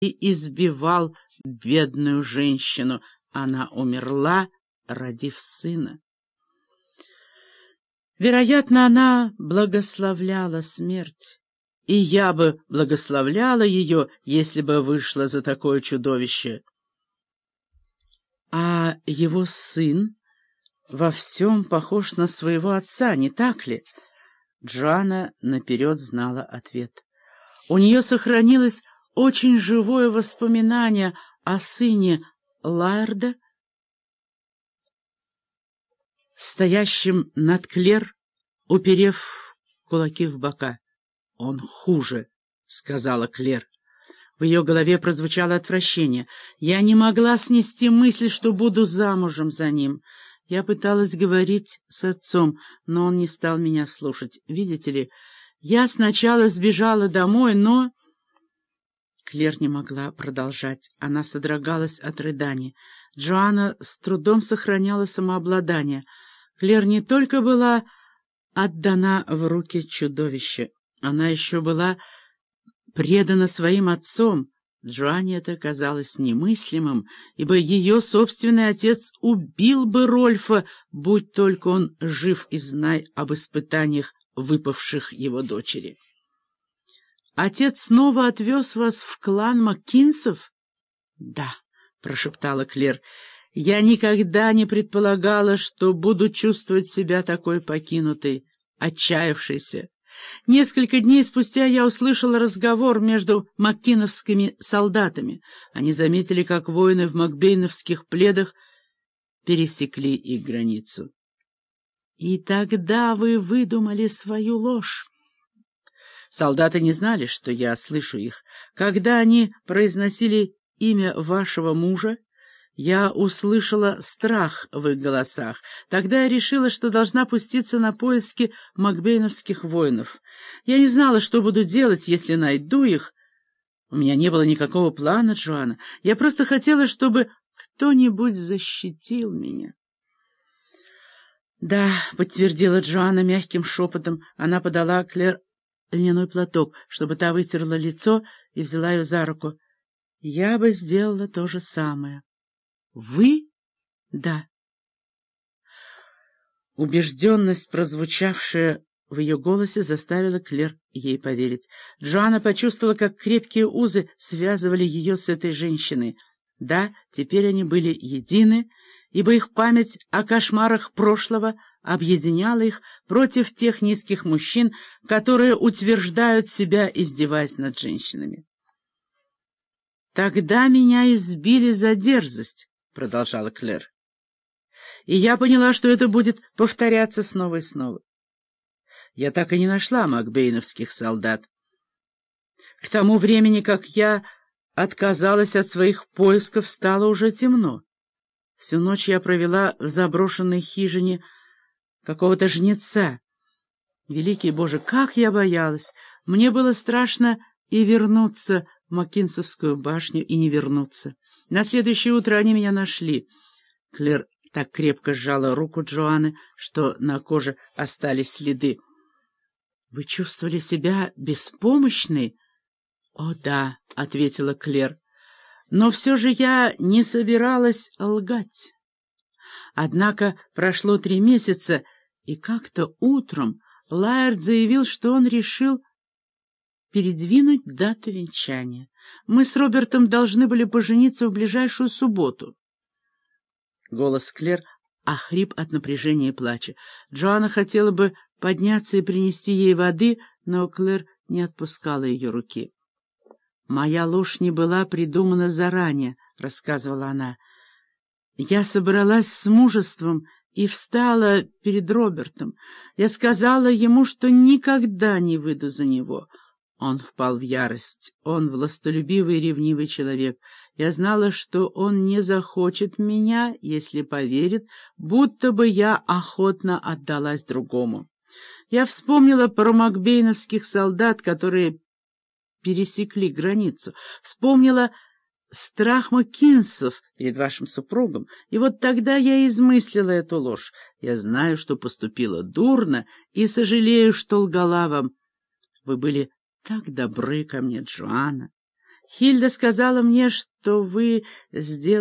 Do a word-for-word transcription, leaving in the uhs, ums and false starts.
и избивал бедную женщину. Она умерла, родив сына. Вероятно, она благословляла смерть, и я бы благословляла ее, если бы вышла за такое чудовище. А его сын во всем похож на своего отца, не так ли? Джоанна наперед знала ответ. У нее сохранилось очень живое воспоминание о сыне Лаэрда, стоящем над Клер, уперев кулаки в бока. «Он хуже», — сказала Клер. В ее голове прозвучало отвращение. Я не могла снести мысль, что буду замужем за ним. Я пыталась говорить с отцом, но он не стал меня слушать. Видите ли, я сначала сбежала домой, но... Клер не могла продолжать. Она содрогалась от рыданий. Джоанна с трудом сохраняла самообладание. Клер не только была отдана в руки чудовища, она еще была предана своим отцом. Джоанне это казалось немыслимым, ибо ее собственный отец убил бы Рольфа, будь только он жив и знай об испытаниях, выпавших его дочери. «Отец снова отвез вас в клан Маккинсов?» «Да», — прошептала Клер. «Я никогда не предполагала, что буду чувствовать себя такой покинутой, отчаявшейся. Несколько дней спустя я услышала разговор между маккиновскими солдатами. Они заметили, как воины в макбейновских пледах пересекли их границу. И тогда вы выдумали свою ложь. Солдаты не знали, что я слышу их. Когда они произносили имя вашего мужа, я услышала страх в их голосах. Тогда я решила, что должна пуститься на поиски макбейновских воинов. Я не знала, что буду делать, если найду их. У меня не было никакого плана, Джоанна. Я просто хотела, чтобы кто-нибудь защитил меня. «Да», — подтвердила Джоанна мягким шепотом. Она подала Клер льняной платок, чтобы та вытерла лицо, и взяла ее за руку. «Я бы сделала то же самое». «Вы?» «Да». Убежденность, прозвучавшая в ее голосе, заставила Клер ей поверить. Джоанна почувствовала, как крепкие узы связывали ее с этой женщиной. Да, теперь они были едины, ибо их память о кошмарах прошлого объединяла их против тех низких мужчин, которые утверждают себя, издеваясь над женщинами. «Тогда меня избили за дерзость», — продолжала Клер. «И я поняла, что это будет повторяться снова и снова. Я так и не нашла макбейновских солдат. К тому времени, как я отказалась от своих поисков, стало уже темно. Всю ночь я провела в заброшенной хижине какого-то жнеца. Великий Боже, как я боялась! Мне было страшно и вернуться в Маккинсовскую башню, и не вернуться. На следующее утро они меня нашли». Клер так крепко сжала руку Джоанны, что на коже остались следы. «Вы чувствовали себя беспомощной?» «О, да», — ответила Клер. «Но все же я не собиралась лгать. Однако прошло три месяца, и как-то утром Лаэрд заявил, что он решил передвинуть дату венчания. Мы с Робертом должны были пожениться в ближайшую субботу». Голос Клер охрип от напряжения и плача. Джоанна хотела бы подняться и принести ей воды, но Клер не отпускала ее руки. «Моя ложь не была придумана заранее», — рассказывала она. «Я собралась с мужеством и встала перед Робертом. Я сказала ему, что никогда не выйду за него». Он впал в ярость. Он властолюбивый и ревнивый человек. Я знала, что он не захочет меня, если поверит, будто бы я охотно отдалась другому. Я вспомнила про макбейновских солдат, которые пересекли границу. Вспомнила страх Маккинсов перед вашим супругом. И вот тогда я измыслила эту ложь. Я знаю, что поступила дурно, и сожалею, что лгала вам. Вы были так добры ко мне, Джоанна. Хильда сказала мне, что вы сделали